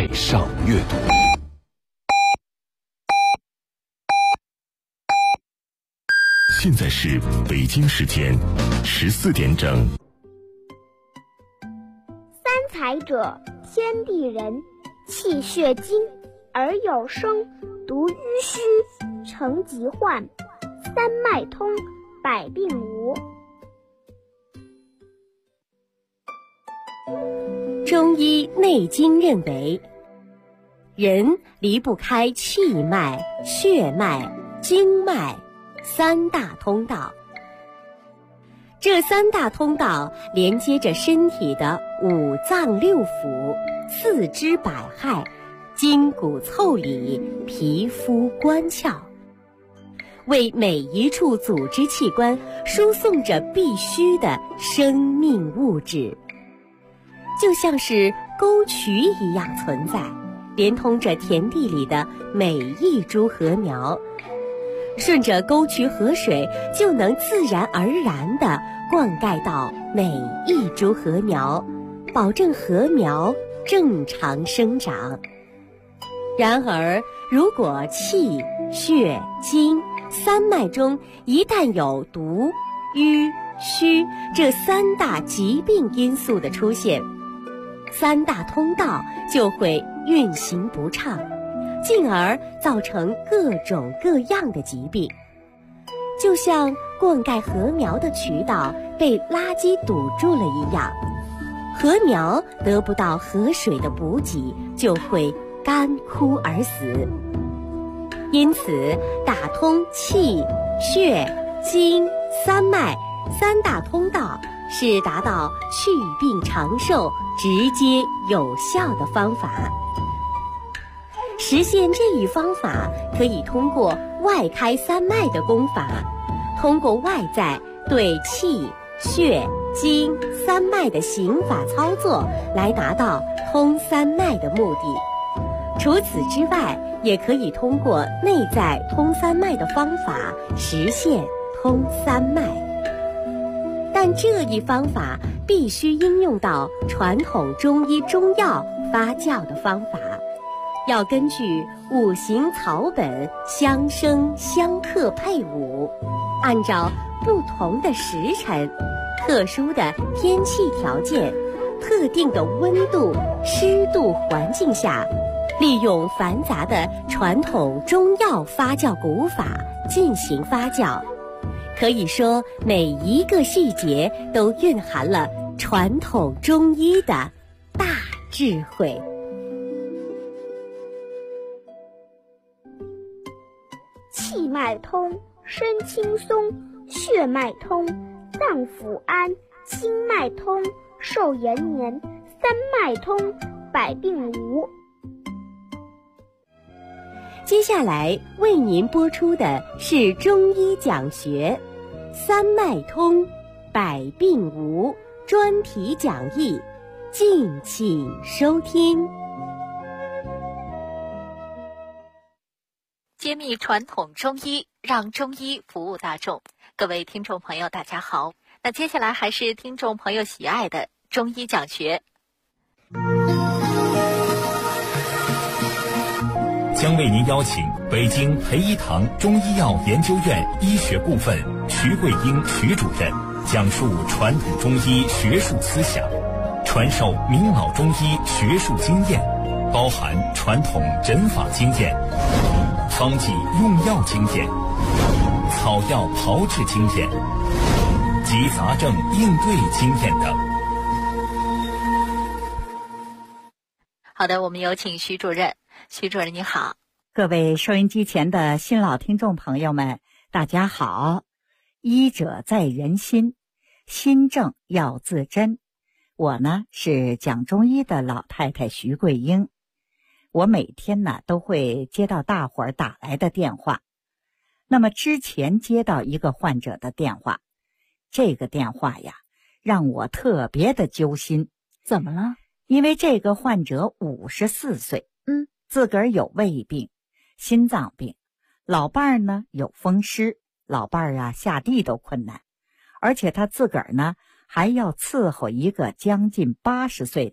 爱上阅读。现在是北京时间14点整。 三才者，天地人，气血精，而有声，独淤虚，成疾患，三脉通，百病无。 中医内经认为，人离不开气脉、血脉、经脉三大通道。这三大通道连接着身体的五脏六腑、四肢百骸、筋骨腠理、皮肤关窍，为每一处组织器官输送着必须的生命物质，就像是沟渠一样存在，连通着田地里的每一株禾苗。顺着沟渠河水，就能自然而然地灌溉到每一株禾苗，保证禾苗正常生长。然而，如果气、血、精三脉中一旦有毒、瘀、虚这三大疾病因素的出现，三大通道就会运行不畅，进而造成各种各样的疾病。就像灌溉禾苗的渠道被垃圾堵住了一样，禾苗得不到河水的补给，就会干枯而死。因此，打通气、血、精、三脉三大通道是达到祛病长寿、直接有效的方法。实现这一方法，可以通过外开三脉的功法，通过外在对气、血、精三脉的行法操作来达到通三脉的目的。除此之外，也可以通过内在通三脉的方法实现通三脉。但这一方法必须应用到传统中医中药发酵的方法，要根据五行草本相生相克配伍，按照不同的时辰、特殊的天气条件、特定的温度、湿度环境下，利用繁杂的传统中药发酵古法进行发酵。可以说，每一个细节都蕴含了传统中医的大智慧。 气脉通，身轻松；血脉通，脏腑安；经脉通，寿延年；三脉通，百病无。 接下来为您播出的是中医讲学三脉通，百病无专题讲义，敬请收听。 揭秘传统中医，让中医服务大众。各位听众朋友大家好，那接下来还是听众朋友喜爱的中医讲学。 将为您邀请北京培一堂中医药研究院医学部分徐桂英徐主任讲述传统中医学术思想，传授明老中医学术经验，包含传统诊法经验、方剂用药经验、草药炮制经验及杂症应对经验等。 好的，我们有请徐主任。徐主任你好。 各位收音机前的新老听众朋友们，大家好。医者在人心，心正要自珍。我呢是讲中医的老太太徐桂英。我每天呢都会接到大伙儿打来的电话。那么之前接到一个患者的电话，这个电话呀让我特别的揪心。 怎么了？ 因为这个患者54岁，自个儿有胃病、心脏病，老伴儿呢有风湿，老伴儿啊下地都困难，而且他自个儿呢还要伺候一个将近80岁的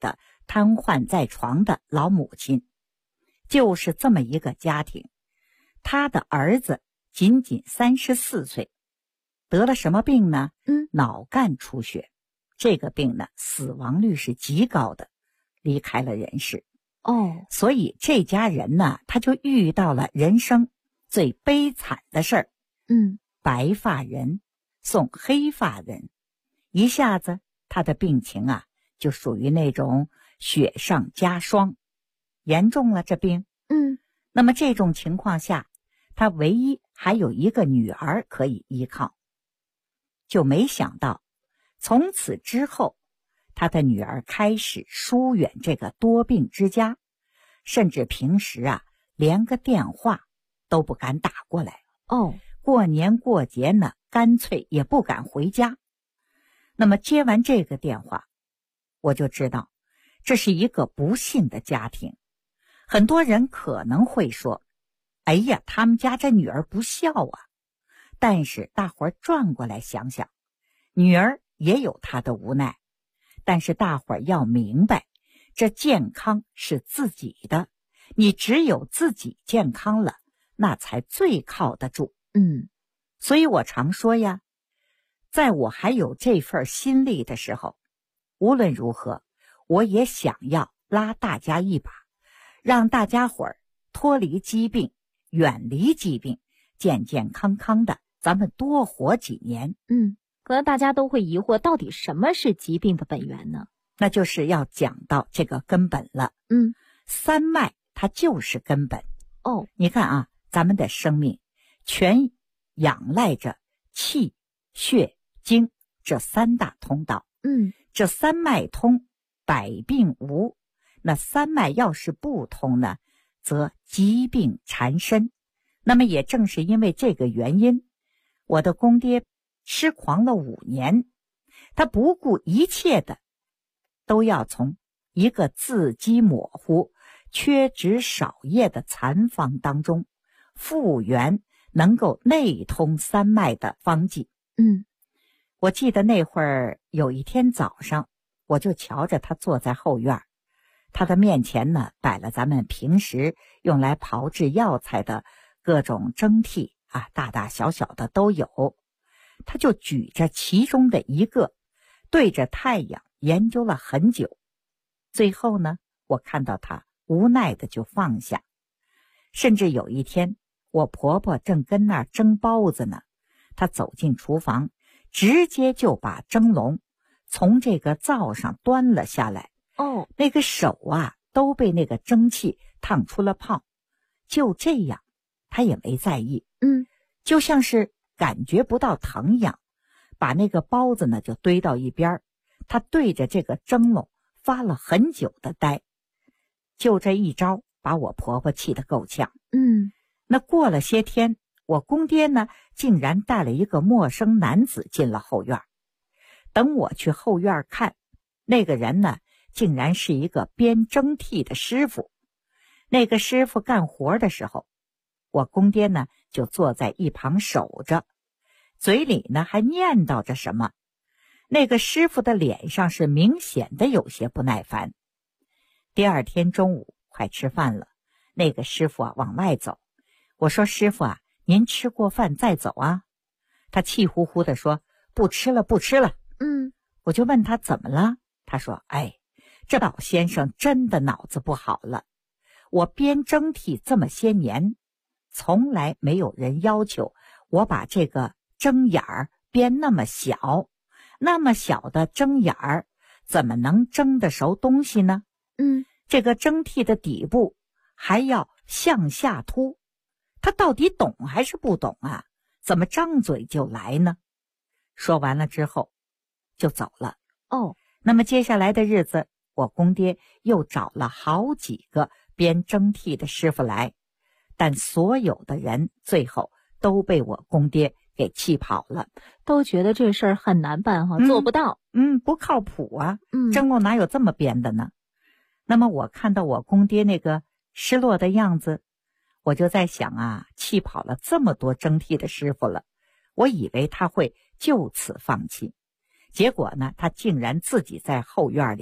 瘫痪在床的老母亲。就是这么一个家庭，他的儿子仅仅34岁，得了什么病呢？脑干出血。这个病呢，死亡率是极高的，离开了人世。所以这家人呢，他就遇到了人生最悲惨的事儿。白发人送黑发人，一下子他的病情啊，就属于那种雪上加霜，严重了这病。那么这种情况下，他唯一还有一个女儿可以依靠，就没想到从此之后，他的女儿开始疏远这个多病之家，甚至平时啊连个电话都不敢打过来。过年过节呢，干脆也不敢回家。那么接完这个电话，我就知道这是一个不幸的家庭。很多人可能会说，哎呀，他们家这女儿不孝啊。但是大伙儿转过来想想，女儿也有她的无奈。但是大伙儿要明白，这健康是自己的，你只有自己健康了，那才最靠得住。所以我常说呀，在我还有这份心力的时候，无论如何，我也想要拉大家一把，让大家伙儿脱离疾病，远离疾病，健健康康的，咱们多活几年。 可能大家都会疑惑，到底什么是疾病的本源呢？ 那就是要讲到这个根本了。三脉它就是根本。你看啊，咱们的生命全仰赖着气、血、精这三大通道。这三脉通，百病无。那三脉要是不通呢，则疾病缠身。那么也正是因为这个原因，我的公爹痴狂了5年，他不顾一切的都要从一个字迹模糊、缺脂少液的残方当中复原能够内通三脉的方剂。我记得那会儿有一天早上，我就瞧着他坐在后院，他的面前呢摆了咱们平时用来炮制药材的各种蒸屉啊，大大小小的都有。他就举着其中的一个，对着太阳研究了很久。最后呢，我看到他无奈的就放下。甚至有一天，我婆婆正跟那儿蒸包子呢，她走进厨房，直接就把蒸笼从这个灶上端了下来。那个手啊都被那个蒸汽烫出了泡。就这样，她也没在意。就像是感觉不到疼痒，把那个包子呢就堆到一边。他对着这个蒸笼发了很久的呆。就这一招把我婆婆气得够呛。那过了些天，我公爹呢竟然带了一个陌生男子进了后院。等我去后院看，那个人呢竟然是一个编蒸屉的师傅。那个师傅干活的时候，我公爹呢就坐在一旁守着，嘴里呢还念叨着什么。那个师傅的脸上是明显的有些不耐烦。第二天中午快吃饭了，那个师傅啊往外走。我说，师傅啊，您吃过饭再走啊。他气呼呼地说，不吃了不吃了。我就问他怎么了，他说，哎，这老先生真的脑子不好了。我编蒸屉这么些年，从来没有人要求我把这个蒸眼儿编那么小，那么小的蒸眼儿怎么能蒸得熟东西呢？这个蒸屉的底部还要向下凸，他到底懂还是不懂啊？怎么张嘴就来呢？说完了之后就走了。那么接下来的日子，我公爹又找了好几个编蒸屉的师傅来，但所有的人最后都被我公爹给气跑了， 都觉得这事儿很难办哈，做不到。 不靠谱啊。蒸笼哪有这么编的呢？那么我看到我公爹那个失落的样子，我就在想啊，气跑了这么多蒸屉的师傅了，我以为他会就此放弃。结果呢，他竟然自己在后院里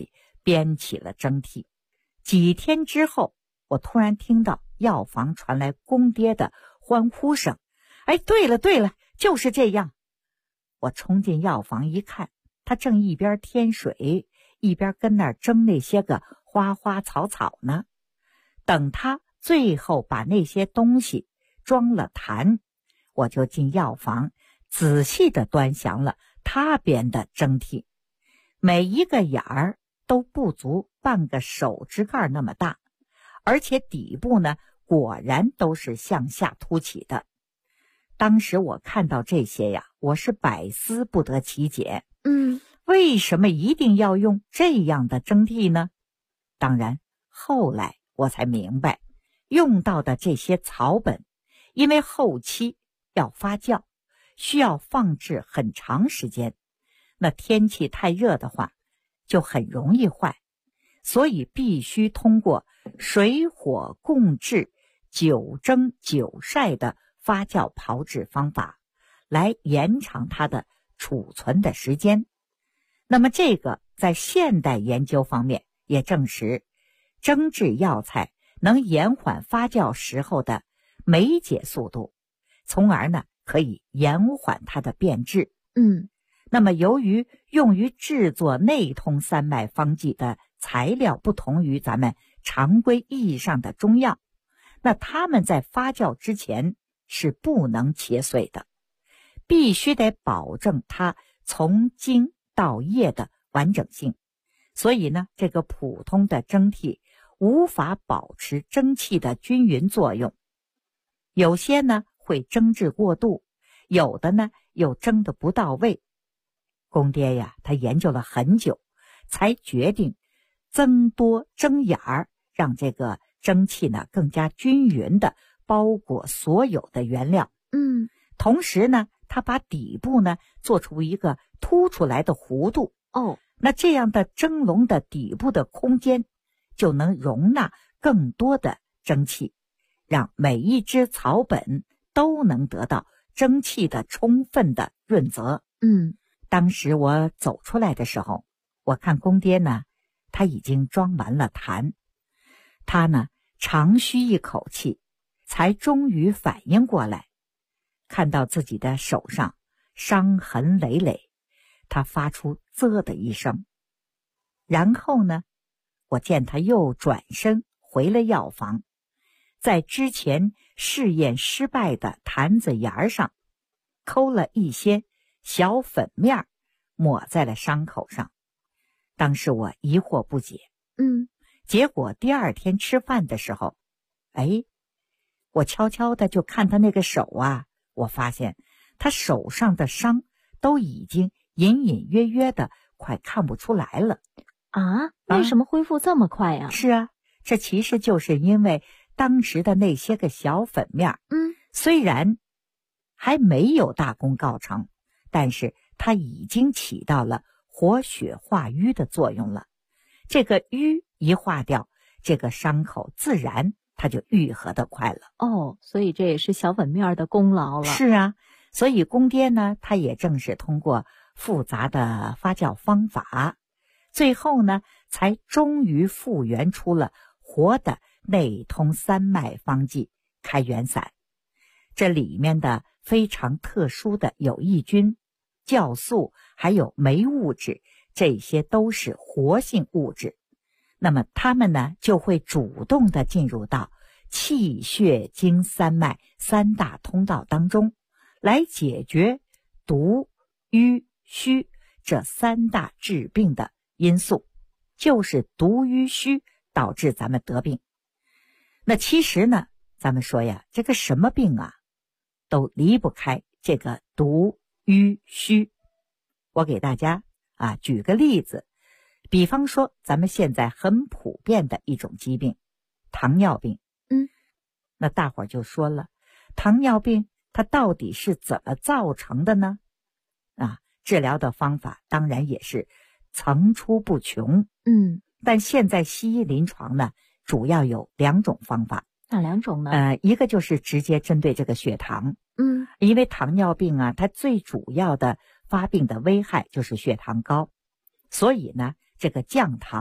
编起了蒸屉。几天之后，我突然听到药房传来公爹的欢呼声。哎，对了，就是这样。我冲进药房一看，他正一边添水，一边跟那儿蒸那些个花花草草呢。等他最后把那些东西装了坛，我就进药房仔细地端详了他编的蒸屉，每一个眼儿都不足半个手指盖那么大，而且底部呢果然都是向下凸起的。当时我看到这些呀，我是百思不得其解。为什么一定要用这样的蒸屉呢？当然，后来我才明白，用到的这些草本，因为后期要发酵，需要放置很长时间，那天气太热的话，就很容易坏，所以必须通过水火共治、久蒸久晒的发酵炮制方法来延长它的储存的时间。那么这个在现代研究方面也证实，蒸制药材能延缓发酵时候的酶解速度，从而呢可以延缓它的变质。那么由于用于制作内通三脉方剂的材料不同于咱们常规意义上的中药，那它们在发酵之前是不能切碎的，必须得保证它从茎到叶的完整性。所以呢，这个普通的蒸屉无法保持蒸汽的均匀作用，有些呢会蒸制过度，有的呢又蒸得不到位。公爹呀，他研究了很久，才决定增多蒸眼儿，让这个蒸汽呢更加均匀地包裹所有的原料。同时呢，他把底部呢做出一个凸出来的弧度。那这样的蒸笼的底部的空间就能容纳更多的蒸汽，让每一只草本都能得到蒸汽的充分的润泽。当时我走出来的时候，我看公爹呢，他已经装完了坛。他呢长吁一口气，才终于反应过来，看到自己的手上伤痕累累，他发出啧的一声。然后呢，我见他又转身回了药房，在之前试验失败的坛子沿上抠了一些小粉面，抹在了伤口上。当时我疑惑不解。结果第二天吃饭的时候，我悄悄的就看他那个手啊，我发现他手上的伤都已经隐隐约约的快看不出来了。 为什么恢复这么快啊？ 是啊，这其实就是因为当时的那些个小粉面，虽然还没有大功告成，但是它已经起到了活血化瘀的作用了。这个瘀一化掉，这个伤口自然它就愈合得快了。 所以这也是小粉面的功劳了。 是啊，所以公爹呢，他也正是通过复杂的发酵方法，最后呢才终于复原出了活的内通三脉方剂开元散。这里面的非常特殊的有益菌、酵素还有酶物质，这些都是活性物质。那么它们呢就会主动地进入到气血经三脉三大通道当中，来解决毒、瘀、虚这三大治病的因素，就是毒、瘀、虚导致咱们得病。那其实呢，咱们说呀，这个什么病啊都离不开这个毒、瘀、虚。我给大家举个例子，比方说咱们现在很普遍的一种疾病，糖尿病。那大伙儿就说了，糖尿病它到底是怎么造成的呢？治疗的方法当然也是层出不穷。但现在西医临床呢，主要有两种方法。 哪两种呢？ 一个就是直接针对这个血糖。因为糖尿病啊，它最主要的发病的危害就是血糖高，所以呢，这个降糖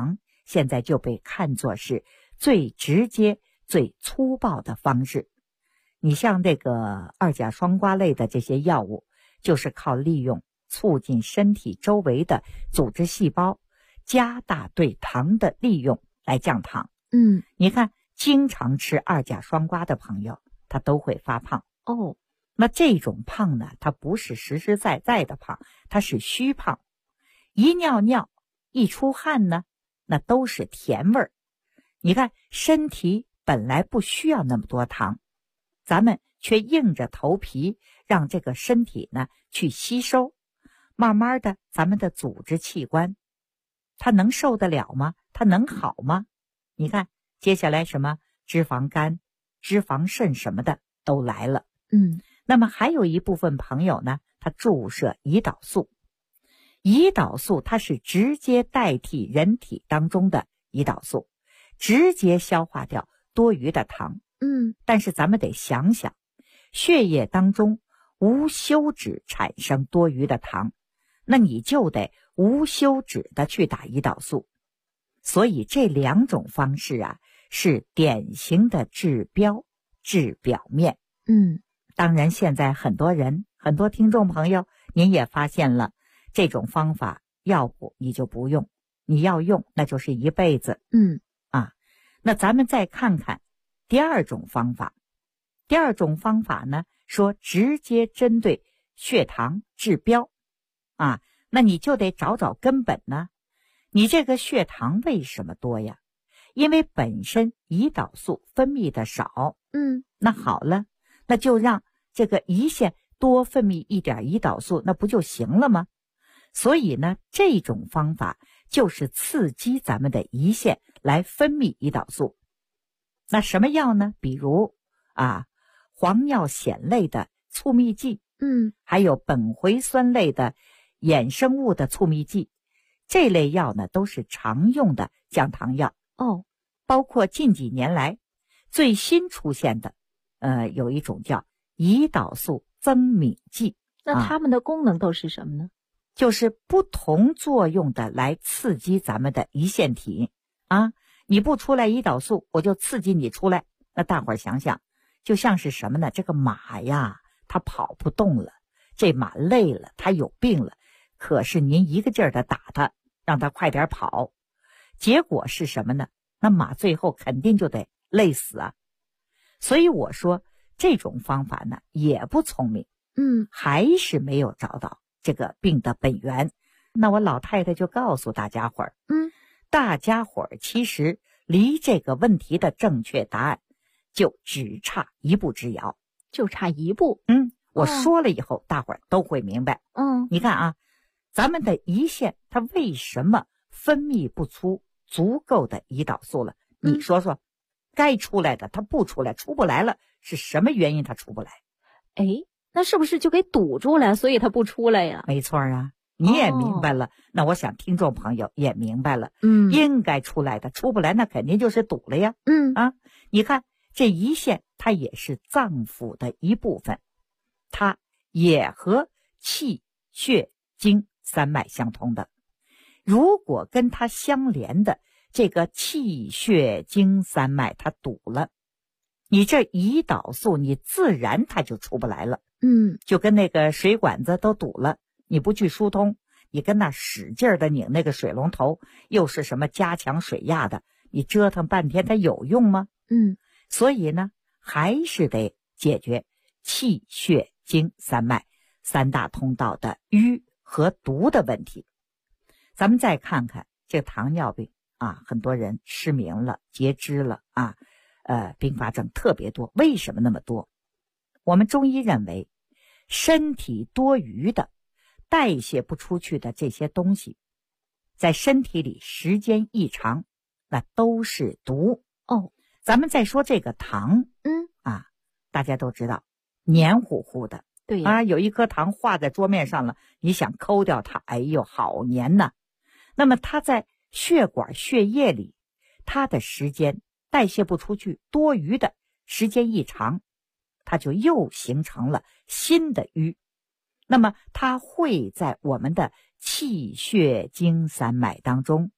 现在就被看作是最直接、最粗暴的方式。你像这个二甲双胍类的这些药物，就是靠利用促进身体周围的组织细胞，加大对糖的利用来降糖。你看经常吃二甲双胍的朋友，他都会发胖。那这种胖呢，它不是实实在在的胖，它是虚胖。一尿尿一出汗呢，那都是甜味儿。你看身体本来不需要那么多糖，咱们却硬着头皮让这个身体呢去吸收，慢慢的咱们的组织器官它能受得了吗？它能好吗？你看接下来什么脂肪肝、脂肪肾什么的都来了。那么还有一部分朋友呢，他注射胰岛素。胰岛素它是直接代替人体当中的胰岛素，直接消化掉多余的糖。但是咱们得想想，血液当中无休止产生多余的糖，那你就得无休止的去打胰岛素。所以这两种方式啊，是典型的治标治表面。当然现在很多听众朋友，您也发现了这种方法，要不你就不用，你要用那就是一辈子。那咱们再看看第二种方法。第二种方法呢，说直接针对血糖治标。那你就得找找根本呢。你这个血糖为什么多呀？因为本身胰岛素分泌的少。那好了，那就让这个胰腺多分泌一点胰岛素，那不就行了吗？所以呢，这种方法就是刺激咱们的胰腺来分泌胰岛素。那什么药呢？比如磺尿酰类的促泌剂，还有苯回酸类的衍生物的促泌剂，这类药呢都是常用的降糖药。包括近几年来最新出现的有一种叫胰岛素增敏剂。 那它们的功能都是什么呢？ 就是不同作用的来刺激咱们的胰腺体。你不出来胰岛素，我就刺激你出来。那大伙儿想想，就像是什么呢？这个马呀，它跑不动了，这马累了，它有病了，可是您一个劲儿的打它，让它快点跑，结果是什么呢？那马最后肯定就得累死啊。所以我说这种方法呢也不聪明。还是没有找到这个病的本源。那我老太太就告诉大家伙儿，大家伙儿其实离这个问题的正确答案就只差一步之遥。 就差一步。 我说了以后，大伙儿都会明白。你看咱们的胰腺它为什么分泌不出足够的胰岛素了？你说说，该出来的它不出来，出不来了，是什么原因它出不来？ 那是不是就给堵住了，所以它不出来呀？ 没错啊，你也明白了。那我想听众朋友也明白了。应该出来的出不来，那肯定就是堵了呀。你看这胰腺它也是脏腑的一部分，它也和气血经三脉相通的。如果跟它相连的这个气血经三脉它堵了，你这胰岛素你自然它就出不来了。就跟那个水管子都堵了，你不去疏通，你跟那使劲的拧那个水龙头，又是什么加强水压的，你折腾半天它有用吗？所以呢，还是得解决气血经三脉三大通道的瘀和毒的问题。咱们再看看这糖尿病很多人失明了、截肢了并发症特别多。为什么那么多？我们中医认为，身体多余的代谢不出去的这些东西，在身体里时间一长，那都是毒。咱们再说这个糖，大家都知道黏糊糊的。 对呀。 有一颗糖画在桌面上了，你想抠掉它，哎呦好黏呐。那么它在血管血液里，它的时间代谢不出去，多余的时间一长，它就又形成了新的瘀。那么它会在我们的气血经三脉当中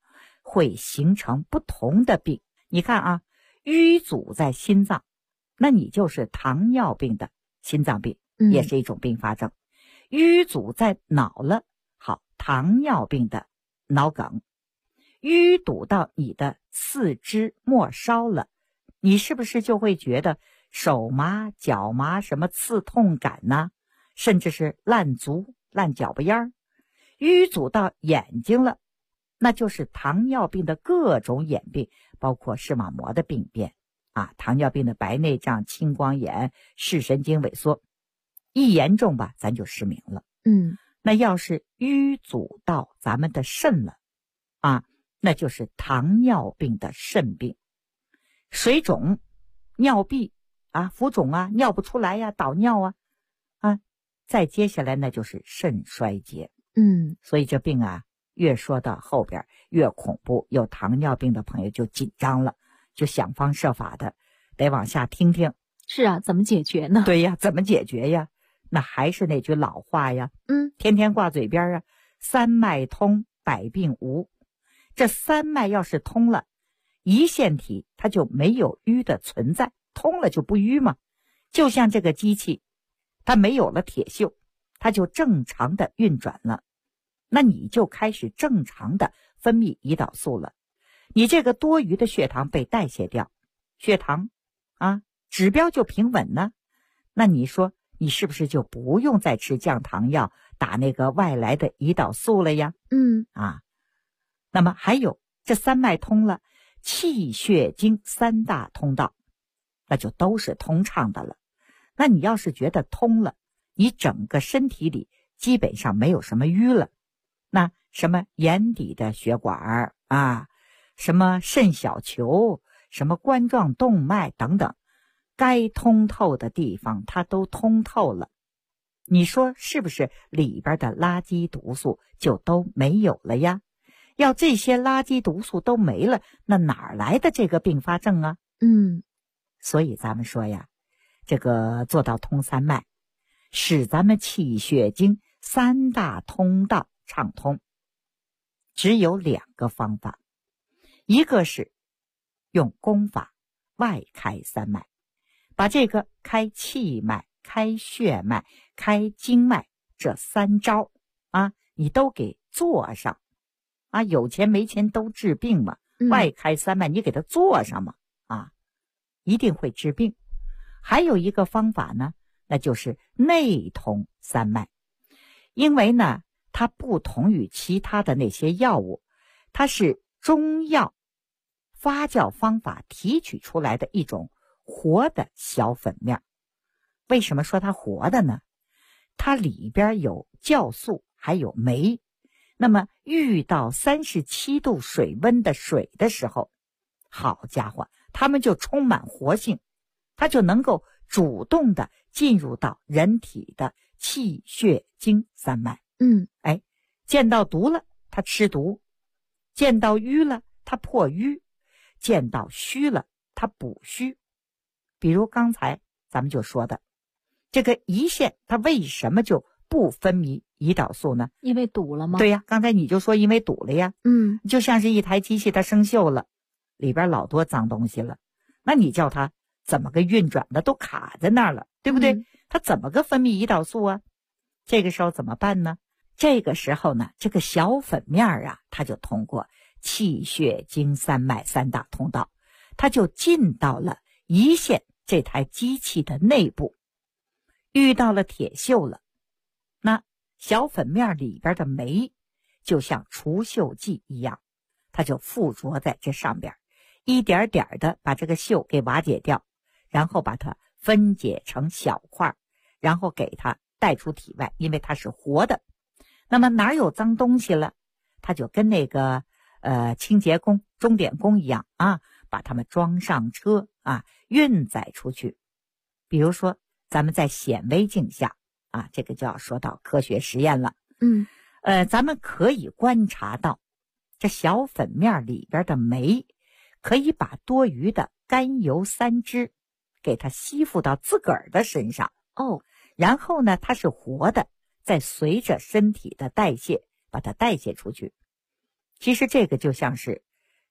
会形成不同的病。你看啊，瘀阻在心脏，那你就是糖尿病的心脏病，也是一种并发症。瘀阻在脑了，好，糖尿病的脑梗。淤堵到你的四肢末梢了，你是不是就会觉得手麻、脚麻，什么刺痛感呢？甚至是烂足、烂脚巴烟儿。淤阻到眼睛了，那就是糖尿病的各种眼病，包括视网膜的病变啊，糖尿病的白内障、青光眼、视神经萎缩，一严重吧，咱就失明了。那要是淤阻到咱们的肾了啊，那就是糖尿病的肾病，水肿、尿闭啊、浮肿啊、尿不出来呀、导尿啊，再接下来那就是肾衰竭。所以这病啊，越说到后边越恐怖，有糖尿病的朋友就紧张了，就想方设法的得往下听听。 是啊，怎么解决呢？ 对呀，怎么解决呀？那还是那句老话呀，天天挂嘴边啊，三脉通，百病无。这三脉要是通了，胰腺体它就没有瘀的存在，通了就不瘀嘛。就像这个机器，它没有了铁锈，它就正常的运转了，那你就开始正常的分泌胰岛素了，你这个多余的血糖被代谢掉，血糖啊指标就平稳呢。那你说你是不是就不用再吃降糖药，打那个外来的胰岛素了呀？那么还有这三脉通了，气血经三大通道那就都是通畅的了。那你要是觉得通了，你整个身体里基本上没有什么瘀了，那什么眼底的血管啊，什么肾小球，什么冠状动脉等等，该通透的地方它都通透了，你说是不是里边的垃圾毒素就都没有了呀？要这些垃圾毒素都没了，那哪来的这个并发症啊？所以咱们说呀，这个做到通三脉，使咱们气血经三大通道畅通，只有两个方法。一个是用功法外开三脉，把这个开气脉、开血脉、开经脉这三招啊，你都给做上啊，有钱没钱都治病嘛，外开三脉你给它做上嘛啊，一定会治病。还有一个方法呢，那就是内通三脉。因为呢，它不同于其他的那些药物，它是中药发酵方法提取出来的一种活的小粉面。为什么说它活的呢？它里边有酵素，还有酶。那么遇到37度水温的水的时候，好家伙，它们就充满活性，它就能够主动的进入到人体的气血经三脉。见到毒了它吃毒，见到瘀了它破瘀，见到虚了它补虚。比如刚才咱们就说的这个胰腺，它为什么就不分泌胰岛素呢？ 因为堵了吗？ 对呀，刚才你就说因为堵了呀。就像是一台机器它生锈了，里边老多脏东西了，那你叫它怎么个运转的，都卡在那儿了，对不对？它怎么个分泌胰岛素啊？这个时候怎么办呢？这个时候呢，这个小粉面啊，它就通过气血经三脉三大通道，它就进到了胰腺这台机器的内部，遇到了铁锈了，那小粉面里边的酶就像除锈剂一样，它就附着在这上边，一点点的把这个锈给瓦解掉，然后把它分解成小块，然后给它带出体外，因为它是活的。那么哪有脏东西了，它就跟那个清洁工、钟点工一样啊，把它们装上车啊，运载出去。比如说咱们在显微镜下啊，这个就要说到科学实验了。咱们可以观察到这小粉面里边的酶可以把多余的甘油三酯给它吸附到自个儿的身上然后呢，它是活的，再随着身体的代谢把它代谢出去。其实这个就像是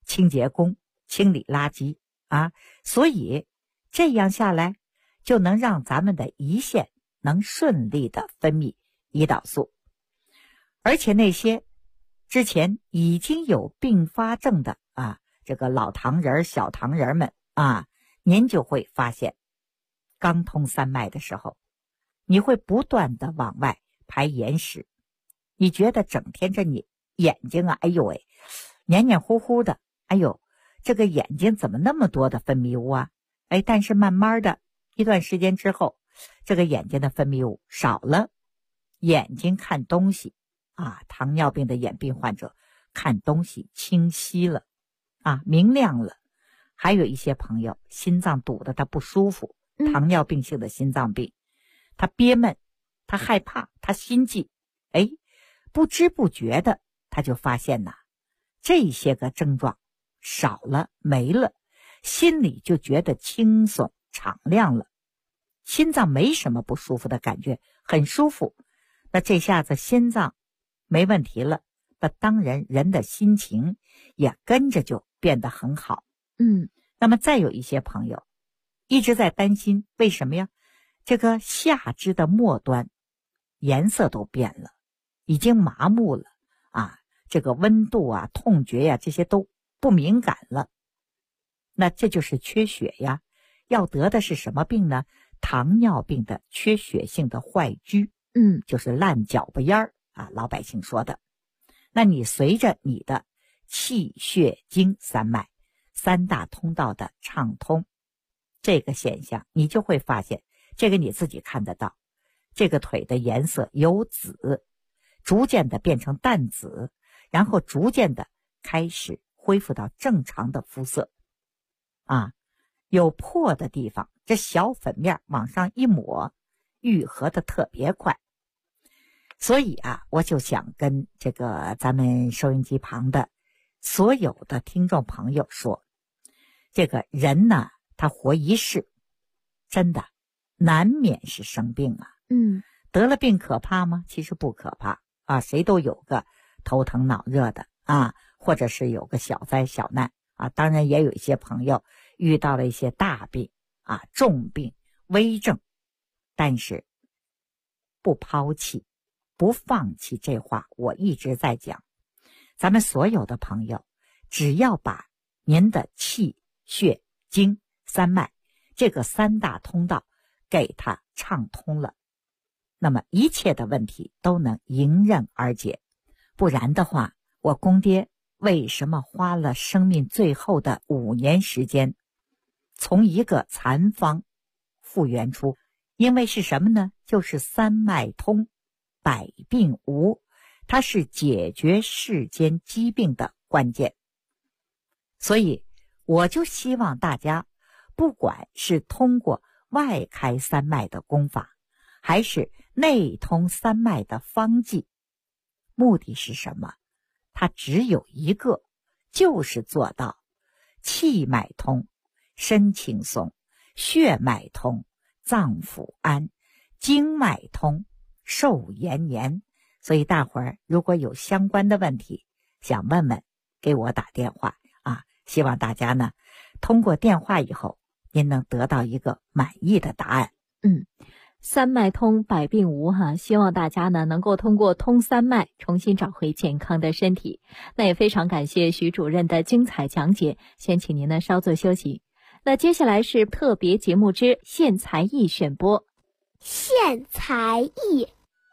清洁工清理垃圾啊，所以这样下来就能让咱们的胰腺能顺利的分泌胰岛素。而且那些之前已经有并发症的这个老糖人小糖人们您就会发现，刚通三脉的时候，你会不断的往外排眼屎，你觉得整天你眼睛哎呦喂，黏黏糊糊的，哎呦，这个眼睛怎么那么多的分泌物啊？但是慢慢的一段时间之后，这个眼睛的分泌物少了，眼睛看东西糖尿病的眼病患者看东西清晰了明亮了。还有一些朋友心脏堵得他不舒服，糖尿病性的心脏病，他憋闷，他害怕，他心悸，不知不觉的他就发现这些个症状少了没了，心里就觉得轻松敞亮了，心脏没什么不舒服的感觉，很舒服。那这下子心脏没问题了，那当然人的心情也跟着就变得很好。那么再有一些朋友一直在担心，为什么呀？这个下肢的末端颜色都变了，已经麻木了这个温度痛觉这些都不敏感了。那这就是缺血呀。要得的是什么病呢？糖尿病的缺血性的坏疽，就是烂脚巴烟老百姓说的。那你随着你的气血经三脉三大通道的畅通，这个现象你就会发现，这个你自己看得到，这个腿的颜色由紫逐渐的变成淡紫，然后逐渐的开始恢复到正常的肤色有破的地方，这小粉面往上一抹，愈合的特别快。所以我就想跟这个咱们收音机旁的所有的听众朋友说，这个人呢，他活一世，真的难免是生病得了病可怕吗？其实不可怕谁都有个头疼脑热的或者是有个小灾小难当然也有一些朋友遇到了一些大病重病危症，但是不抛弃不放弃，这话我一直在讲。咱们所有的朋友只要把您的气血经三脉这个三大通道给它畅通了，那么一切的问题都能迎刃而解。不然的话，我公爹为什么花了生命最后的5年时间从一个残方复原出？因为是什么呢？就是三脉通百病无，它是解决世间疾病的关键。所以我就希望大家不管是通过外开三脉的功法，还是内通三脉的方剂，目的是什么？它只有一个，就是做到气脉通，身轻松，血脉通，脏腑安，经脉通，寿延年。所以大伙儿如果有相关的问题想问问，给我打电话希望大家呢通过电话以后您能得到一个满意的答案。 三脉通百病无希望大家呢能够通过通三脉重新找回健康的身体。那也非常感谢徐主任的精彩讲解，先请您呢稍作休息。那接下来是特别节目之献才艺选播。 献才艺。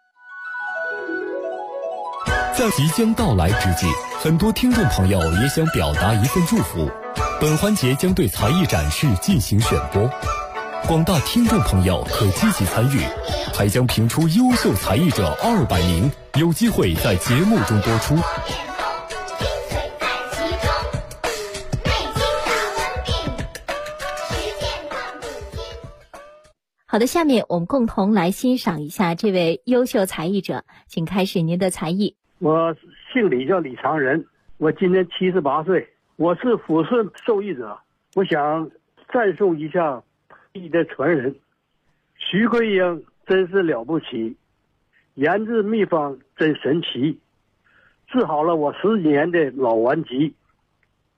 在即将到来之际，很多听众朋友也想表达一份祝福。本环节将对才艺展示进行选播，广大听众朋友可积极参与，还将评出优秀才艺者200名，有机会在节目中播出。 好的，下面我们共同来欣赏一下这位优秀才艺者，请开始您的才艺。 我姓李，叫李长仁，我今年78岁，我是抚顺受益者。我想赞颂一下艺的传人徐桂英，真是了不起，研制秘方真神奇，治好了我10几年的老顽疾。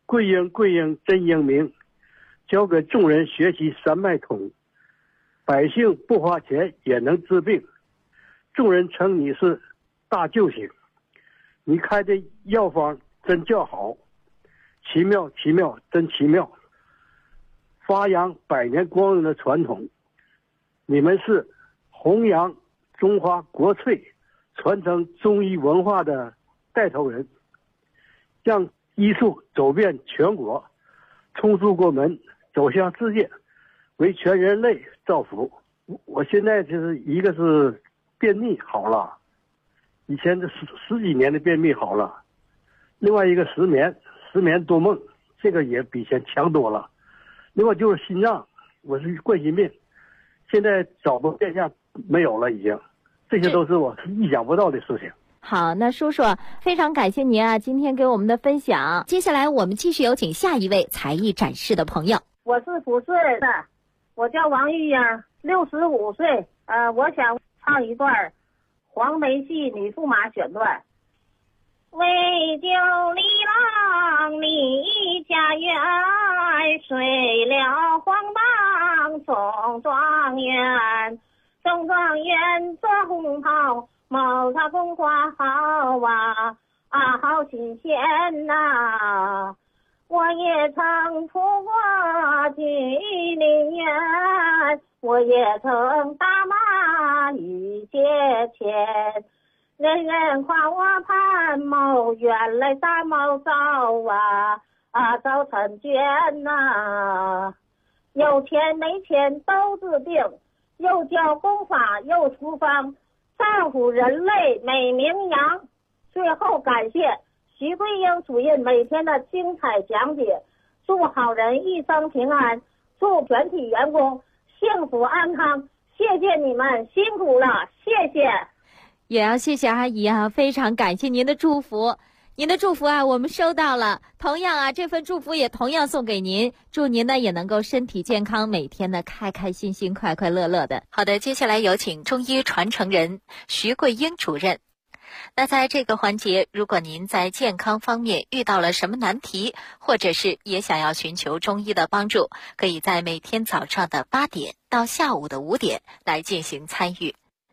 贵英真英明，教给众人学习三脉通，百姓不花钱也能治病，众人称你是大救星，你开的药方真叫好，奇妙真奇妙，发扬百年光荣的传统，你们是弘扬中华国粹，传承中医文化的带头人，让医术走遍全国，冲出国门，走向世界，为全人类造福。我现在就是一个是便秘好了，以前这十几年的便秘好了，另外一个失眠多梦，这个也比以前强多了。另外就是心脏，我是冠心病，现在找不变相没有了已经，这些都是我意想不到的事情。 好，那叔叔非常感谢您啊，今天给我们的分享。接下来我们继续有请下一位才艺展示的朋友。 我是抚顺的，我叫王玉英，65岁。我想唱一段黄梅戏女驸马选段。为救李郎离家园，睡了黄榜送状元，送状元做红袍，毛他风花好啊，好新鲜呐！我也曾出过金陵园，我也曾打马遇借钱，人人夸我潘某，原来三毛早早成眷呐！有钱没钱都治病，又教功法又厨房，造福人类美名扬。最后感谢徐桂英主任每天的精彩讲解，祝好人一生平安，祝全体员工幸福安康。谢谢你们辛苦了，谢谢。 也要谢谢阿姨啊，非常感谢您的祝福。您的祝福啊，我们收到了。同样啊，这份祝福也同样送给您，祝您呢也能够身体健康，每天呢开开心心、快快乐乐的。 好的，接下来有请中医传承人徐桂英主任。那在这个环节，如果您在健康方面遇到了什么难题，或者是也想要寻求中医的帮助，可以在每天早上的8点到下午的5点来进行参与。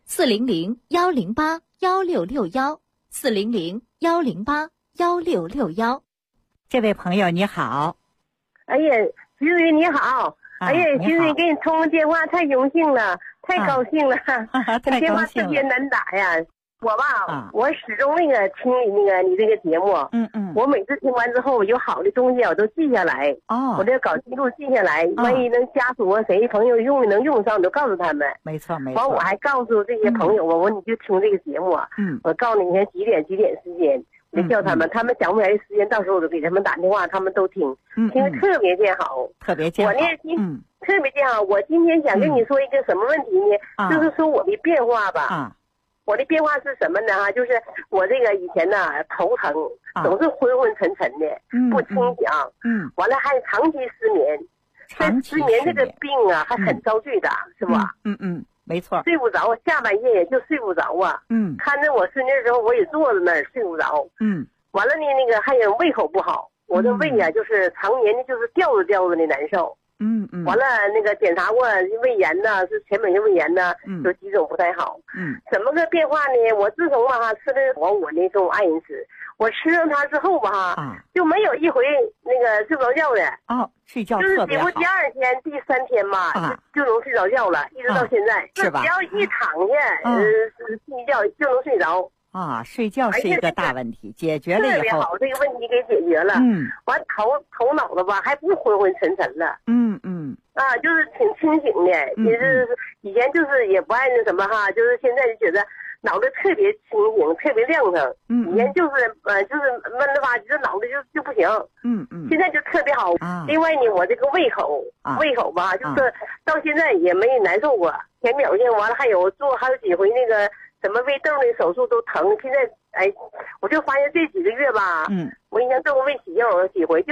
400-108-1661，400-108-1661。 这位朋友你好。 哎呀，徐主任你好。哎呀，徐主任给你通个电话太荣幸了，太高兴了。 太电话高兴了。 特别难打呀。我吧，我始终听你这个节目，我每次听完之后，有好的东西我都记下来，我这搞记录记下来，万一能家属谁朋友能用上，我就告诉他们。 没错。 完我还告诉这些朋友，我说你就听这个节目，我告诉你看几点时间，我就叫他们，他们想不起来的时间，到时候我就给他们打电话，他们都听，听得特别健好， 特别健好。 我呢，特别健好。我今天想跟你说一个什么问题呢？就是说我的变化吧。我的变化是什么呢？就是我这个以前呢头疼，总是昏昏沉沉的，不清醒，完了还长期失眠。失眠这个病啊，还很遭罪的，是吧？ 没错。 睡不着，下半夜也就睡不着啊。看着我孙女的时候，我也坐在那儿睡不着。完了呢，那个还有胃口不好，我的胃啊，就是常年的就是吊着的难受。完了那个检查过胃炎呢，是前门性胃炎呢，有几种不太好。怎么个变化呢？我自从吧吃了我那种爱人吃，我吃上它之后吧就没有一回那个睡不着觉的。 睡觉特别好。 就是几乎第2天、第3天吧，就能睡着觉了，一直到现在。 是吧？ 只要一躺下，睡觉就能睡着。 睡觉是一个大问题，解决了以后， 特别好，这个问题给解决了。完头脑子吧，还不昏昏沉沉了。就是挺清醒的，也是以前就是也不爱那什么哈，就是现在就觉得脑子特别清醒，特别亮堂。以前就是闷的吧，这脑子就不行。现在就特别好。另外呢，我这个胃口吧，就是到现在也没难受过。填表现完了，还有几回那个什么胃窦的手术都疼。现在我就发现这几个月吧，我以前做过胃洗药几回，就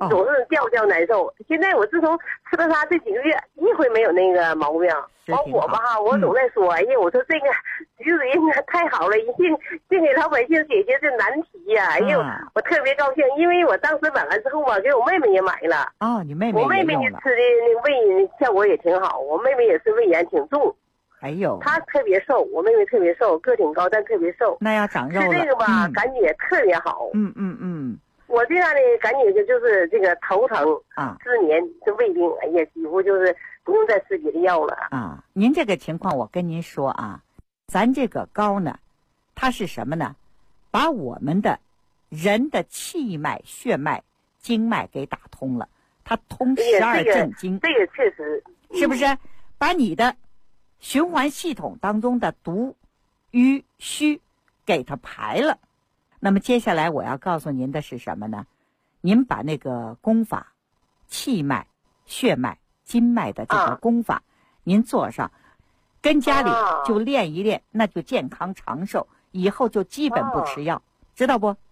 总是掉难受。现在我自从吃了它这几个月，一回没有那个毛病。完我吧，我总在说，哎呀，我说这个徐主任太好了，一定给老百姓解决这难题呀！哎呦，我特别高兴，因为我当时买完之后吧，给我妹妹也买了。 哦，你妹妹也用了。 我妹妹吃的那个胃效果也挺好，我妹妹也是胃炎挺重。 哎呦， 她特别瘦，我妹妹特别瘦，个挺高，但特别瘦。 那要长肉了。 吃这个吧，感觉特别好。我最大的感觉就是这个头疼啊，失眠，这胃病，哎呀，几乎就是不用再吃别的药了啊。您这个情况，我跟您说啊，咱这个膏呢，它是什么呢？把我们的人的气脉、血脉、经脉给打通了，它通12正经。 这个确实是不是？把你的循环系统当中的毒、瘀、虚给它排了。那么接下来我要告诉您的是什么呢？您把那个功法，气脉、血脉、经脉的这个功法，您做上，跟家里就练一练，那就健康长寿，以后就基本不吃药，知道不？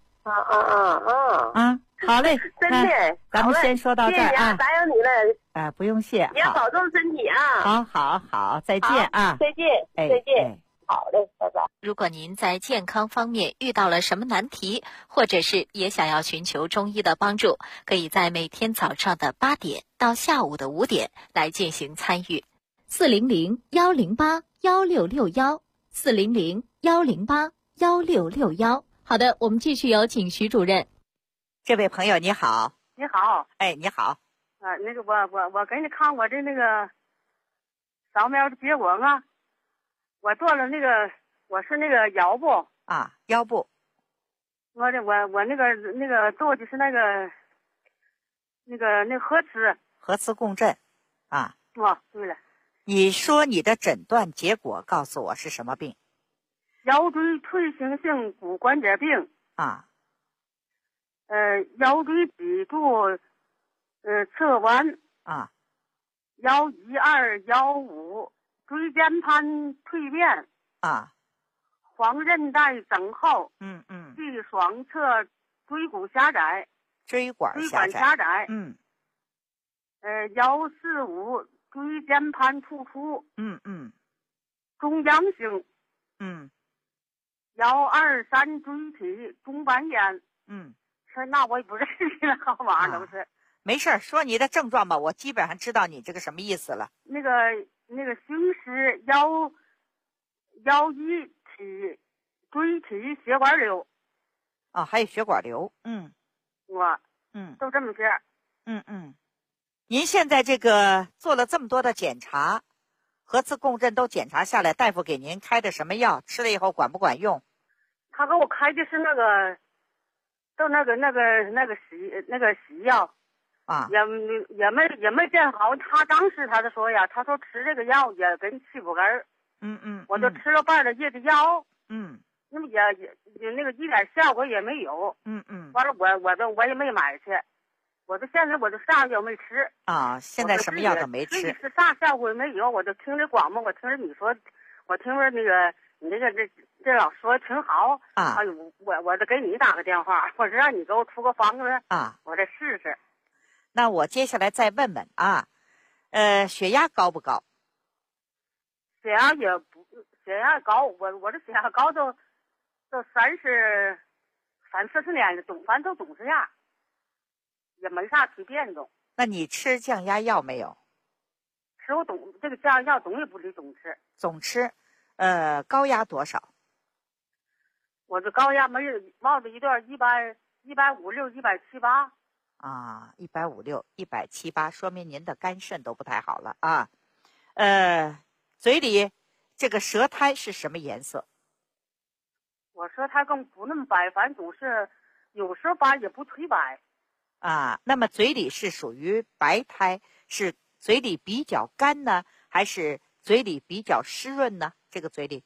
好嘞， 真的， 咱们先说到这儿啊， 打扰你了， 不用谢， 你要保重身体啊。 好，再见啊， 再见，再见。好嘞，拜拜。 如果您在健康方面遇到了什么难题，或者是也想要寻求中医的帮助，可以在每天早上的8点到下午的5点来进行参与。 400-108-1661，400-108-1661。好的，我们继续有请徐主任。 这位朋友你好。 你好。 哎，你好。 那个我给你看我的那个扫描的结果啊。我做了我是那个腰部啊，腰部。 我那个做的是那核磁共振啊。 对了。 你说你的诊断结果告诉我是什么病？ 腰椎退行性骨关节病啊。 腰椎脊柱侧弯啊。 腰1、2、腰5。椎间盘蜕变啊， 黄韧带增厚， 臂双侧椎骨狭窄， 椎管狭窄，腰4、5椎间盘突出，中央型，腰2、3椎体中板炎，那我也不认识了，好玩都是。 没事，说你的症状吧，我基本上知道你这个什么意思了。 那个行尸腰1体椎体血管瘤啊，还有血管瘤， 都这么些。 您现在这个做了这么多的检查，核磁共振都检查下来，大夫给您开的什么药？吃了以后管不管用？ 他给我开的是那个西药。也没见好，他当时他就说呀，他说吃这个药也跟气不根儿，我就吃了半个月的药，那么也那个一点效果也没有，完了我也没买去，现在我就啥药没吃啊，现在什么药都没吃， 是啥效果也没有，我就听着广播，我听着你说，我听着那个你这老说挺好啊， 哎呦，我就给你打个电话，我是让你给我出个方子啊， 我再试试。 那我接下来再问问啊，血压高不高？ 血压高，我这血压高都30、40年了，反正都总这样，也没啥体变动。 那你吃降压药没有？ 吃我这个降压药总也不得总吃。 总吃，高压多少？ 我这高压没冒着一段156、178。 啊，156、178，说明您的肝肾都不太好了啊。嘴里这个舌苔是什么颜色？ 我舌苔更不那么白，反正总是有时候白也不忒白。 啊，那么嘴里是属于白苔，是嘴里比较干呢，还是嘴里比较湿润呢？这个嘴里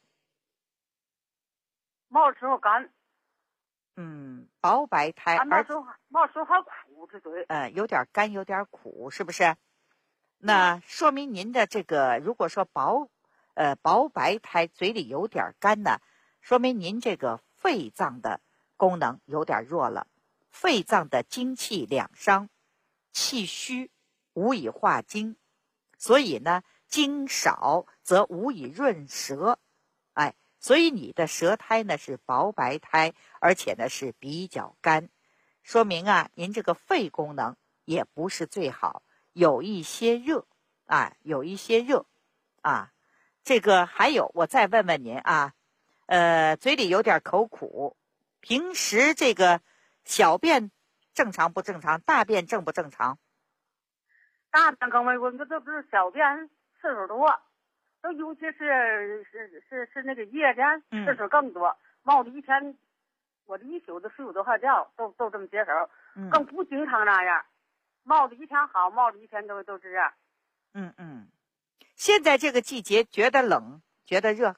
冒时候干。 薄白苔， 冒时候还苦，这嘴。 有点干，有点苦，是不是？那说明您的这个，如果说薄白苔，嘴里有点干呢，说明您这个肺脏的功能有点弱了，肺脏的精气两伤， 气虚无以化精，所以呢精少则无以润舌，所以你的舌苔呢是薄白苔，而且呢是比较干，说明啊您这个肺功能也不是最好，有一些热这个还有我再问问您啊，嘴里有点口苦，平时这个小便正常不正常？大便正不正常？ 大便更为温，这不是小便次数多，都尤其是那个夜间次数更多。冒着一天，我这一宿都睡不着觉，都这么接手，更不经常那样。冒着一天好，冒着一天都这样。 现在这个季节觉得冷，觉得热？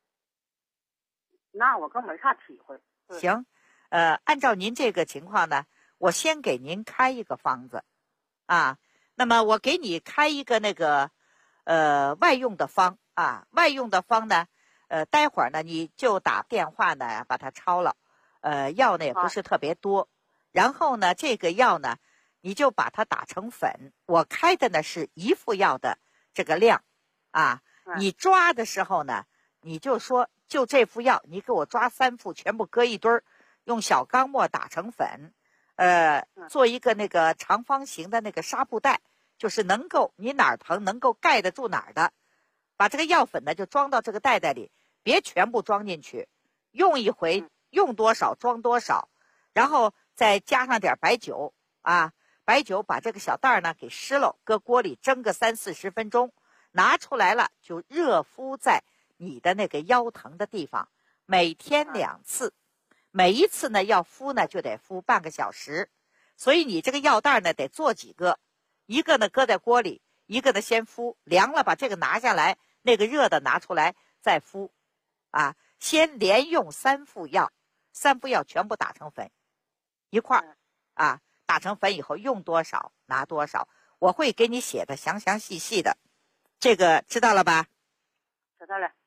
那我更没啥体会。 行，按照您这个情况呢，我先给您开一个方子啊。那么我给你开一个那个外用的方啊，外用的方呢，待会儿呢你就打电话呢把它抄了，药呢也不是特别多，然后呢这个药呢你就把它打成粉，我开的呢是1副药的这个量啊，你抓的时候呢你就说就这副药你给我抓3副，全部搁一堆儿，用小钢末打成粉，做一个那个长方形的那个纱布袋，就是能够你哪儿疼能够盖得住哪儿的，把这个药粉呢就装到这个袋袋里，别全部装进去，用一回用多少装多少，然后再加上点白酒啊，白酒把这个小袋呢给湿了，搁锅里蒸个30-40分钟，拿出来了就热敷在你的那个腰疼的地方，每天2次，每一次呢要敷呢就得敷半个小时，所以你这个药袋呢得做几个，一个呢搁在锅里，一个呢先敷，凉了把这个拿下来，那个热的拿出来再敷啊，先连用3副药全部打成粉一块儿啊，打成粉以后用多少拿多少，我会给你写的详详细细的，这个知道了吧？ 知道了。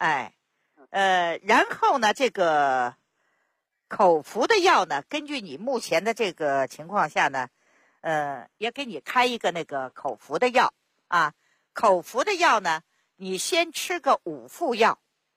然后呢这个口服的药呢，根据你目前的这个情况下呢，也给你开一个那个口服的药啊。口服的药呢，你先吃个5副药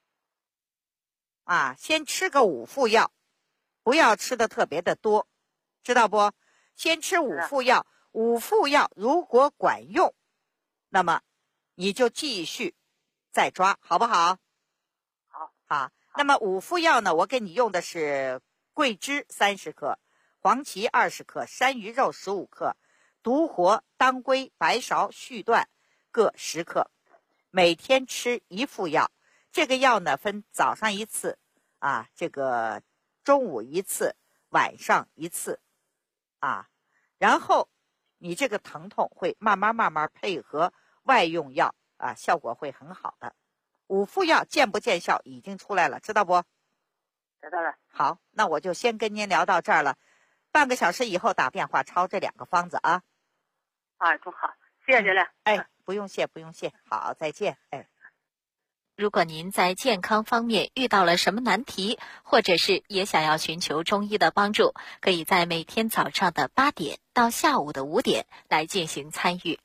啊，先吃个5副药，不要吃的特别的多，知道不？先吃5副药，5副药如果管用，那么你就继续再抓，好不好？好。那么5副药呢，我给你用的是桂枝30克，黄芪20克，山萸肉15克，独活、当归、白芍、续断各10克，每天吃1副药。这个药呢分早上1次啊，这个中午1次，晚上1次啊，然后你这个疼痛会慢慢配合外用药啊，效果会很好的。5副药见不见效已经出来了，知道不？ 知道了。 好，那我就先跟您聊到这儿了，半个小时以后打电话抄这2个方子啊。 真好，谢谢了。 不用谢。好，再见。 如果您在健康方面遇到了什么难题，或者是也想要寻求中医的帮助，可以在每天早上的8点到下午的5点来进行参与。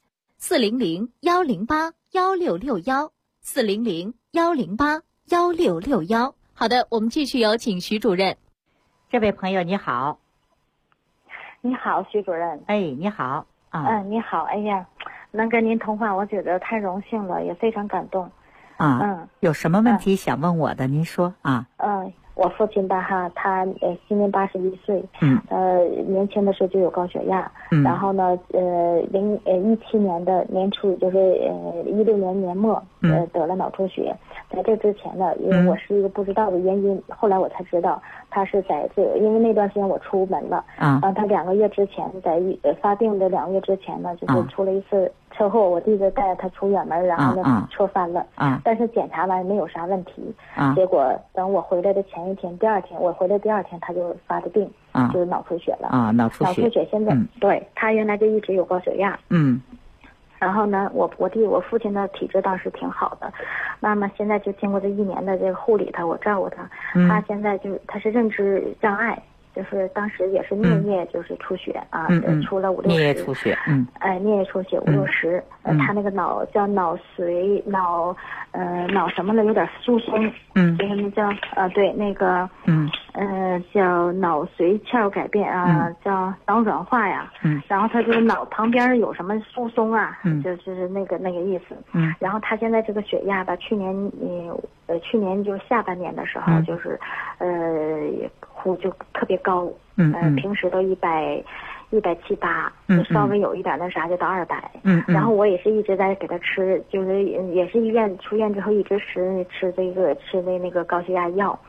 400-108-1661，400-108-1661。好的，我们继续有请徐主任。 这位朋友你好。 你好，徐主任。 你好。 你好。哎呀，能跟您通话，我觉得太荣幸了，也非常感动。 有什么问题想问我的？您说啊。 我父亲吧他今年81岁，年轻的时候就有高血压，然后呢17年的年初，就是16年年末，得了脑出血。在这之前呢，因为我是一个不知道的原因，后来我才知道他是在因为那段时间我出门了，他2个月之前，在发病的2个月之前呢，就是出了一次车祸，我弟弟带着他出远门，然后呢车翻了，但是检查完没有啥问题，结果等我回来的前一天，我回来第二天他就发的病，就是脑出血了。脑出血现在对他原来就一直有高血压。然后呢，我父亲的体质倒是挺好的，那么现在就经过这1年的这个护理我照顾他，他现在他是认知障碍， 就是当时也是颞叶就是出血啊，出了5、6十。颞叶出血， 颞叶出血5、6十，他那个脑叫脑髓脑什么了，有点疏松，就是那叫对那个叫脑髓鞘改变啊，叫脑软化呀，然后他这个脑旁边有什么疏松啊，就是那个意思，然后他现在这个血压吧，去年就下半年的时候就是就特别高，平时都170、180，稍微有一点那啥就到200，然后我也是一直在给他吃，就是也是出院之后一直吃那个高血压药，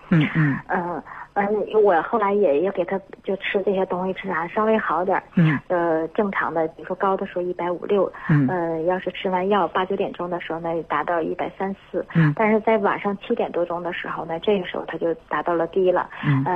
我后来也给他就吃这些东西，吃啥稍微好点，正常的，比如说高的时候150、160，要是吃完药8、9点钟的时候呢，达到130、140，但是在晚上7点多钟的时候呢，这个时候他就达到了低了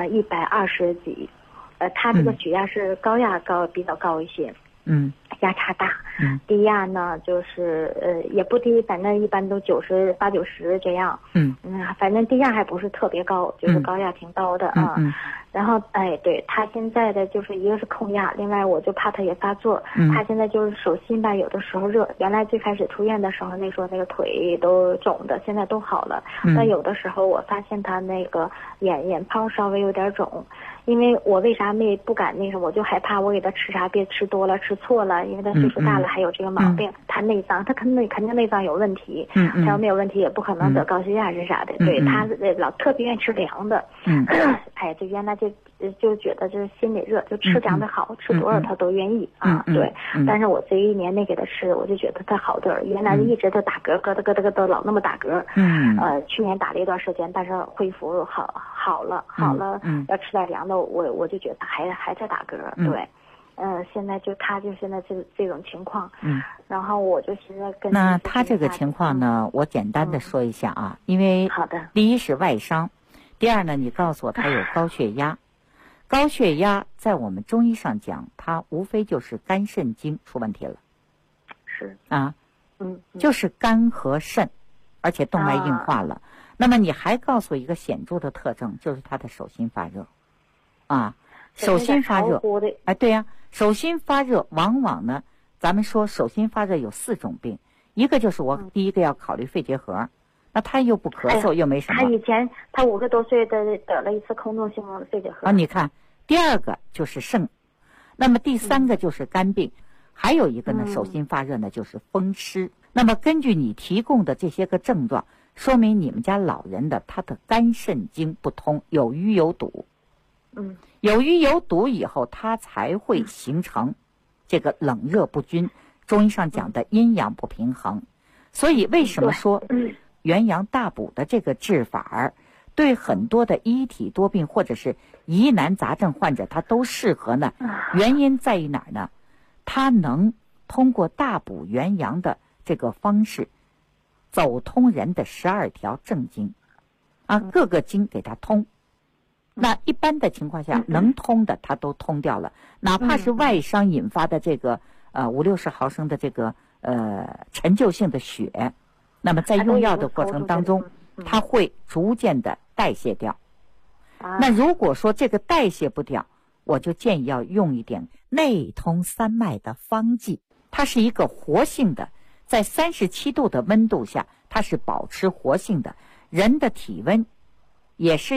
，120几，他这个血压是高压比较高一些，压差大，低压呢就是也不低，反正一般都80、90这样，反正低压还不是特别高，就是高压挺高的啊。然后对他现在的就是一个是控压，另外我就怕他也发作，他现在就是手心吧，有的时候热，原来最开始出院的时候那时候那个腿都肿的，现在都好了，但有的时候我发现他那个眼泡稍微有点肿，因为我为啥不敢那什么，我就害怕我给他吃啥别吃多了吃错了，因为他岁数大了还有这个毛病，他内脏他肯定内脏有问题，他要没有问题也不可能得高血压是啥的，对他老特别愿意吃凉的，就原来就觉得就是心里热，就吃凉的好，吃多少他都愿意啊，对，但是我这1年没给他吃，我就觉得他好点儿，原来一直都打嗝，咯噔老那么打嗝，去年打了一段时间，但是恢复好了，要吃点凉的，我就觉得还在打嗝，对。现在他现在这种情况，然后我就现在跟那他这个情况呢，我简单的说一下啊，因为好的， 第一是外伤，第二呢，你告诉我他有高血压，高血压在我们中医上讲，它无非就是肝肾经出问题了， 是啊，就是肝和肾，而且动脉硬化了。那么你还告诉我一个显著的特征，就是他的手心发热，啊。手心发热，对呀，手心发热往往呢，咱们说手心发热有4种病，一个就是第一个要考虑肺结核，那他又不咳嗽，又没什么。 他以前他50多岁得了一次空洞性肺结核。 你看，第二个就是肾，那么第3个就是肝病，还有一个呢，手心发热呢就是风湿。那么根据你提供的这些个症状，说明你们家老人的他的肝肾经不通，有淤有堵。有淤有堵以后，它才会形成这个冷热不均，中医上讲的阴阳不平衡。所以为什么说元阳大补的这个治法对很多的医体多病或者是疑难杂症患者它都适合呢？原因在于哪儿呢？它能通过大补元阳的这个方式走通人的12条正经各个经给它通。那一般的情况下，能通的它都通掉了，哪怕是外伤引发的这个50、60毫升的这个陈旧性的血，那么在用药的过程当中，它会逐渐的代谢掉。那如果说这个代谢不掉，我就建议要用一点内通三脉的方剂，它是一个活性的，在37度的温度下，它是保持活性的，人的体温也是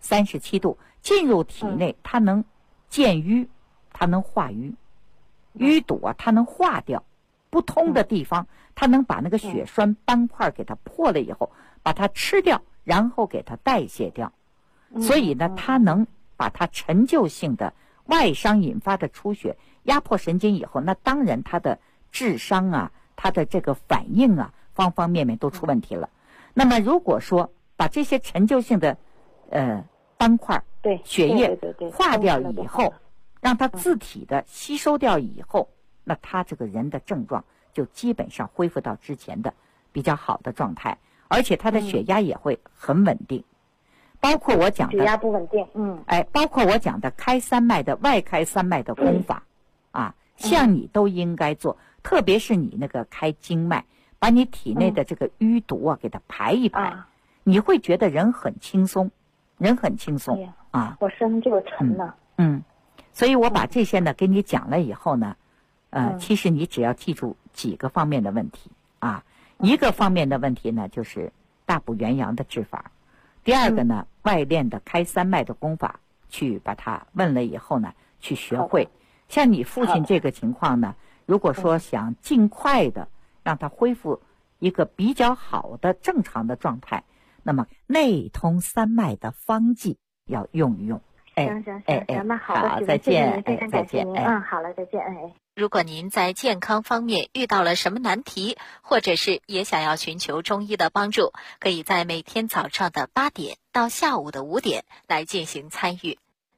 37度，进入体内它能健瘀，它能化瘀，淤堵它能化掉，不通的地方它能把那个血栓斑块给它破了以后，把它吃掉，然后给它代谢掉。所以呢，它能把它陈旧性的外伤引发的出血压迫神经以后，那当然它的智商它的这个反应方方面面都出问题了。那么如果说把这些陈旧性的斑块血液化掉以后，让它自体的吸收掉以后，那他这个人的症状就基本上恢复到之前的比较好的状态，而且他的血压也会很稳定。包括我讲的血压不稳定， 包括我讲的开三脉的外开三脉的功法像你都应该做，特别是你那个开经脉，把你体内的这个淤堵给它排一排，你会觉得人很轻松。人很轻松我身就是沉了， 所以我把这些呢给你讲了以后呢，其实你只要记住几个方面的问题啊。一个方面的问题呢，就是大补元阳的治法；第二个呢，外练的开三脉的功法，去把它问了以后呢，去学会。像你父亲这个情况呢，如果说想尽快的让他恢复一个比较好的正常的状态，那么内通三脉的方剂要用一用。 行，那好的， 好，再见， 非常感谢您。好了，再见。 如果您在健康方面遇到了什么难题，或者是也想要寻求中医的帮助，可以在每天早上的8点到下午的5点来进行参与。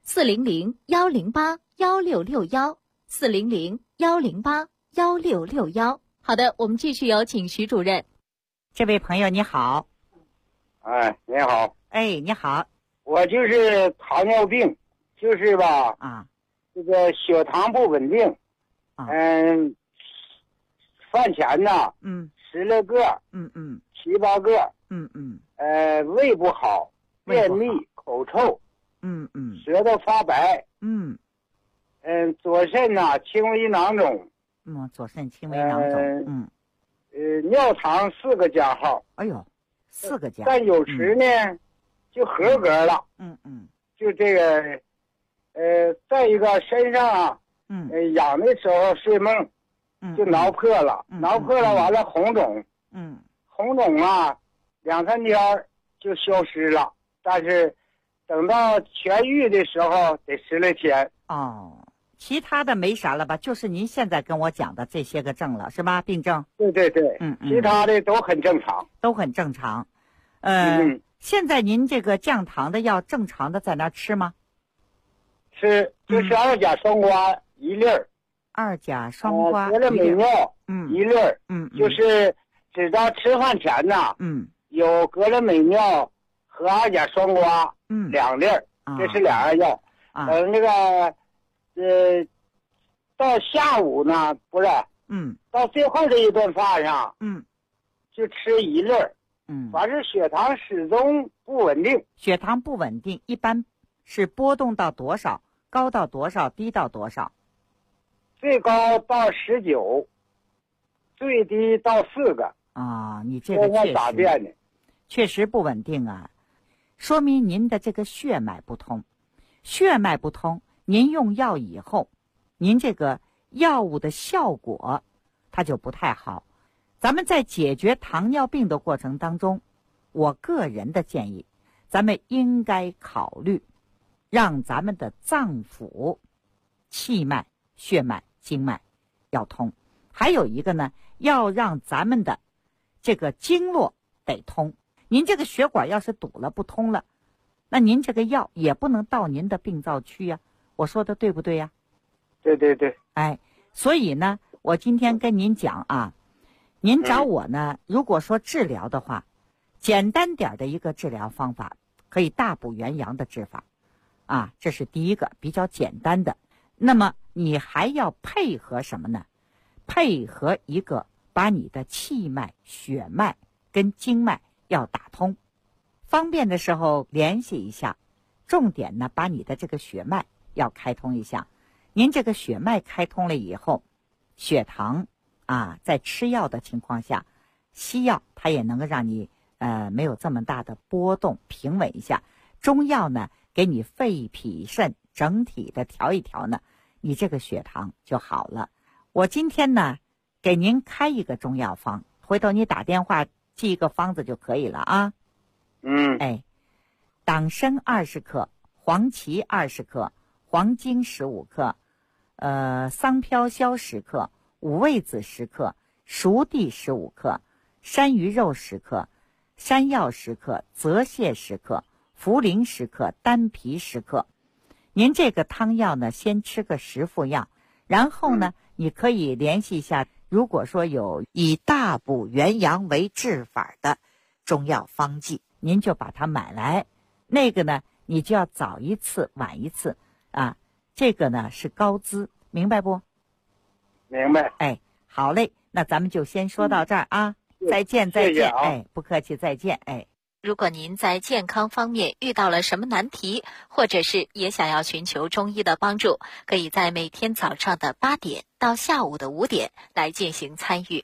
400-108-1661，400-108-1661。好的，我们继续有请徐主任。 这位朋友你好。 你好。 你好。 我就是糖尿病，就是吧，这个血糖不稳定，饭前呢，10来个，7、8个，胃不好，便秘，口臭，舌头发白，左肾呢轻微囊肿， 左肾轻微囊肿， 尿糖4个加号， 哎呦，4个加， 但有时呢。就合格了，就这个，再一个身上痒的时候睡梦，就挠破了，完了红肿，红肿啊，2、3天就消失了，但是等到痊愈的时候得10来天。 其他的没啥了吧？就是您现在跟我讲的这些个症了，是吧？病症？ 对，其他的都很正常， 现在您这个降糖的药正常的在那吃吗？ 吃，就是2甲双胍1粒儿 ，2甲双胍格勒美尿1粒儿，就是只到吃饭前呢，有格勒美尿和2甲双胍2粒儿，这是2样药。那个到下午呢，不是，到最后这一顿饭上，就吃1粒儿。反正血糖始终不稳定。 血糖不稳定，一般是波动到多少？高到多少？低到多少？ 最高到19，最低到4个。 你这个确实不稳定啊，说明您的这个血脉不通。血脉不通，您用药以后，您这个药物的效果它就不太好。咱们在解决糖尿病的过程当中，我个人的建议，咱们应该考虑让咱们的脏腑、气脉、血脉、经脉要通，还有一个呢，要让咱们的这个经络得通。您这个血管要是堵了不通了，那您这个药也不能到您的病灶区呀。我说的对不对呀？ 对。 所以呢，我今天跟您讲啊，您找我呢，如果说治疗的话，简单点的一个治疗方法，可以大补元阳的治法，这是第一个比较简单的。那么你还要配合什么呢？配合一个把你的气脉、血脉跟经脉要打通，方便的时候联系一下，重点呢把你的这个血脉要开通一下。您这个血脉开通了以后，血糖在吃药的情况下，西药它也能够让你没有这么大的波动，平稳一下。中药呢给你肺脾肾整体的调一调呢，你这个血糖就好了。我今天呢给您开一个中药方，回头你打电话记一个方子就可以了啊。党参20克，黄芪20克，黄精15克，桑飘消10克，五味子10克，熟地15克，山萸肉10克，山药10克，泽泻10克，茯苓10克，丹皮10克。您这个汤药呢，先吃个10副药，然后呢，你可以联系一下，如果说有以大补元阳为治法的中药方剂，您就把它买来。那个呢，你就要早一次晚一次这个呢是高资，明白不？ 明白。 好嘞，那咱们就先说到这儿啊。再见。不客气，再见。 如果您在健康方面遇到了什么难题，或者是也想要寻求中医的帮助，可以在每天早上的8点到下午的5点来进行参与。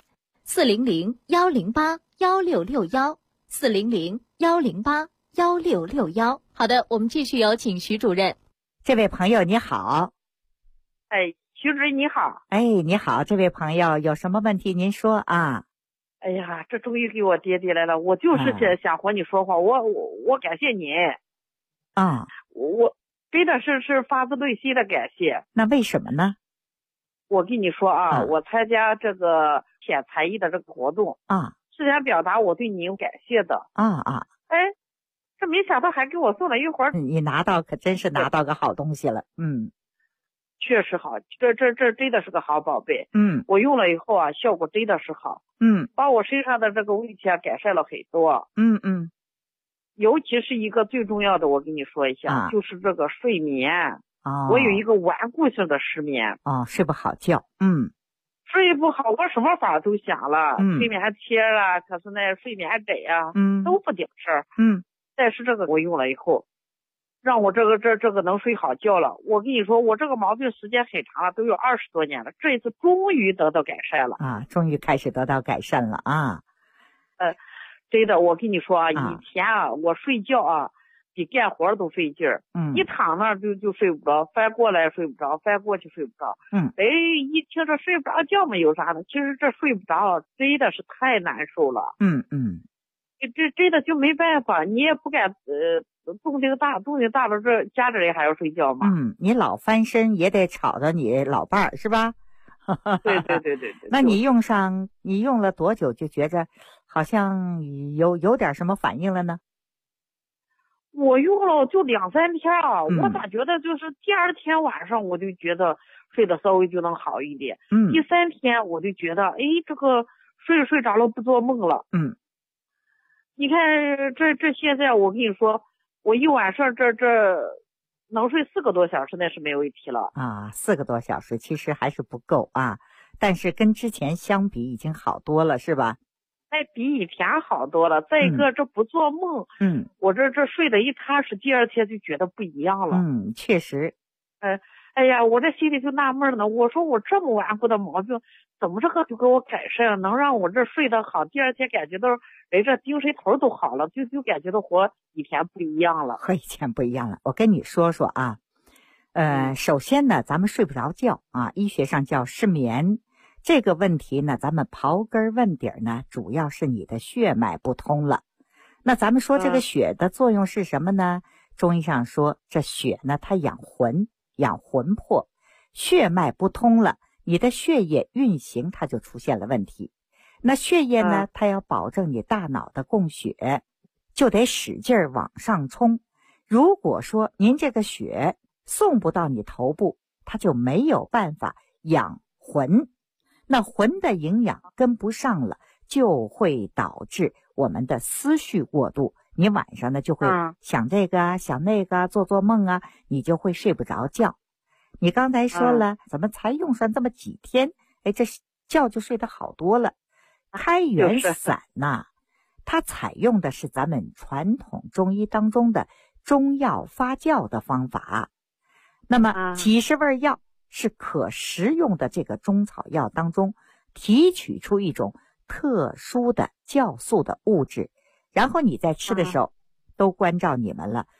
400-108-1661，400-108-1661。好的，我们继续有请徐主任。 这位朋友你好。 哎，徐主任你好。 哎，你好，这位朋友有什么问题您说啊？ 哎呀，这终于给我爹来了，我就是想和你说话，我感谢您。 啊， 我真的是发自内心的感谢。 那为什么呢？ 我跟你说啊，我参加这个显才艺的这个活动啊， 是想表达我对你有感谢的。哎，这没想到还给我送了一会儿。 你拿到可真是拿到个好东西了。 确实好，这真的是个好宝贝。我用了以后啊，效果真的是好。把我身上的这个问题改善了很多。尤其是一个最重要的，我跟你说一下，就是这个睡眠。我有一个顽固性的失眠。 睡不好觉。 睡不好，我什么法都想了，睡眠贴了，可是那睡眠枕啊，都不顶事。但是这个我用了以后，让我这个能睡好觉了。我跟你说，我这个毛病时间很长了，都有20多年了，这一次终于得到改善了。 终于开始得到改善了啊。 真的，我跟你说啊，以前啊，我睡觉啊，比干活都费劲儿。一躺那就睡不着，翻过来睡不着，翻过去睡不着。一听这睡不着觉没有啥的，其实这睡不着真的是太难受了。这真的就没办法，你也不敢动静大了，这家里人还要睡觉嘛。 你老翻身也得吵着你老伴儿是吧？ 对。 那你用了多久就觉着好像有点什么反应了呢？ 我用了就2-3天啊，我咋觉得就是第2天晚上我就觉得睡得稍微就能好一点。第3天我就觉得这个睡着了不做梦了。你看这现在我跟你说，我一晚上这能睡4个多小时那是没问题了。 4个多小时其实还是不够啊，但是跟之前相比已经好多了是吧？ 比以前好多了。再一个这不做梦，我这睡得一踏实，第2天就觉得不一样了。 确实。 哎呀，我这心里就纳闷呢，我说我这么顽固的毛病怎么这个就给我改善了，能让我这睡得好，第2天感觉到人这精神头都好了，就感觉到和以前不一样了。 和以前不一样了。我跟你说说啊，首先呢，咱们睡不着觉啊，医学上叫失眠。这个问题呢，咱们刨根问底呢，主要是你的血脉不通了。那咱们说这个血的作用是什么呢？中医上说，这血呢，它养魂魄，血脉不通了，你的血液运行它就出现了问题。那血液呢，它要保证你大脑的供血，就得使劲儿往上冲。如果说您这个血送不到你头部，它就没有办法养魂。那魂的营养跟不上了，就会导致我们的思绪过度。你晚上呢就会想这个啊，想那个啊，做梦啊，你就会睡不着觉。你刚才说了，怎么才用上这么几天，这觉就睡得好多了。开元散呐，它采用的是咱们传统中医当中的中药发酵的方法。那么几十味药是可食用的这个中草药当中提取出一种特殊的酵素的物质，然后你在吃的时候都关照你们了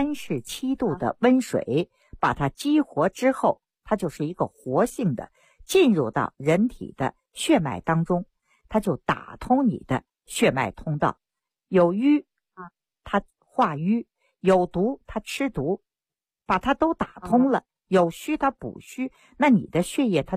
，37度的温水把它激活之后，它就是一个活性的进入到人体的血脉当中，它就打通你的血脉通道。有瘀它化瘀，有毒它吃毒，把它都打通了，有虚它补虚，那你的血液它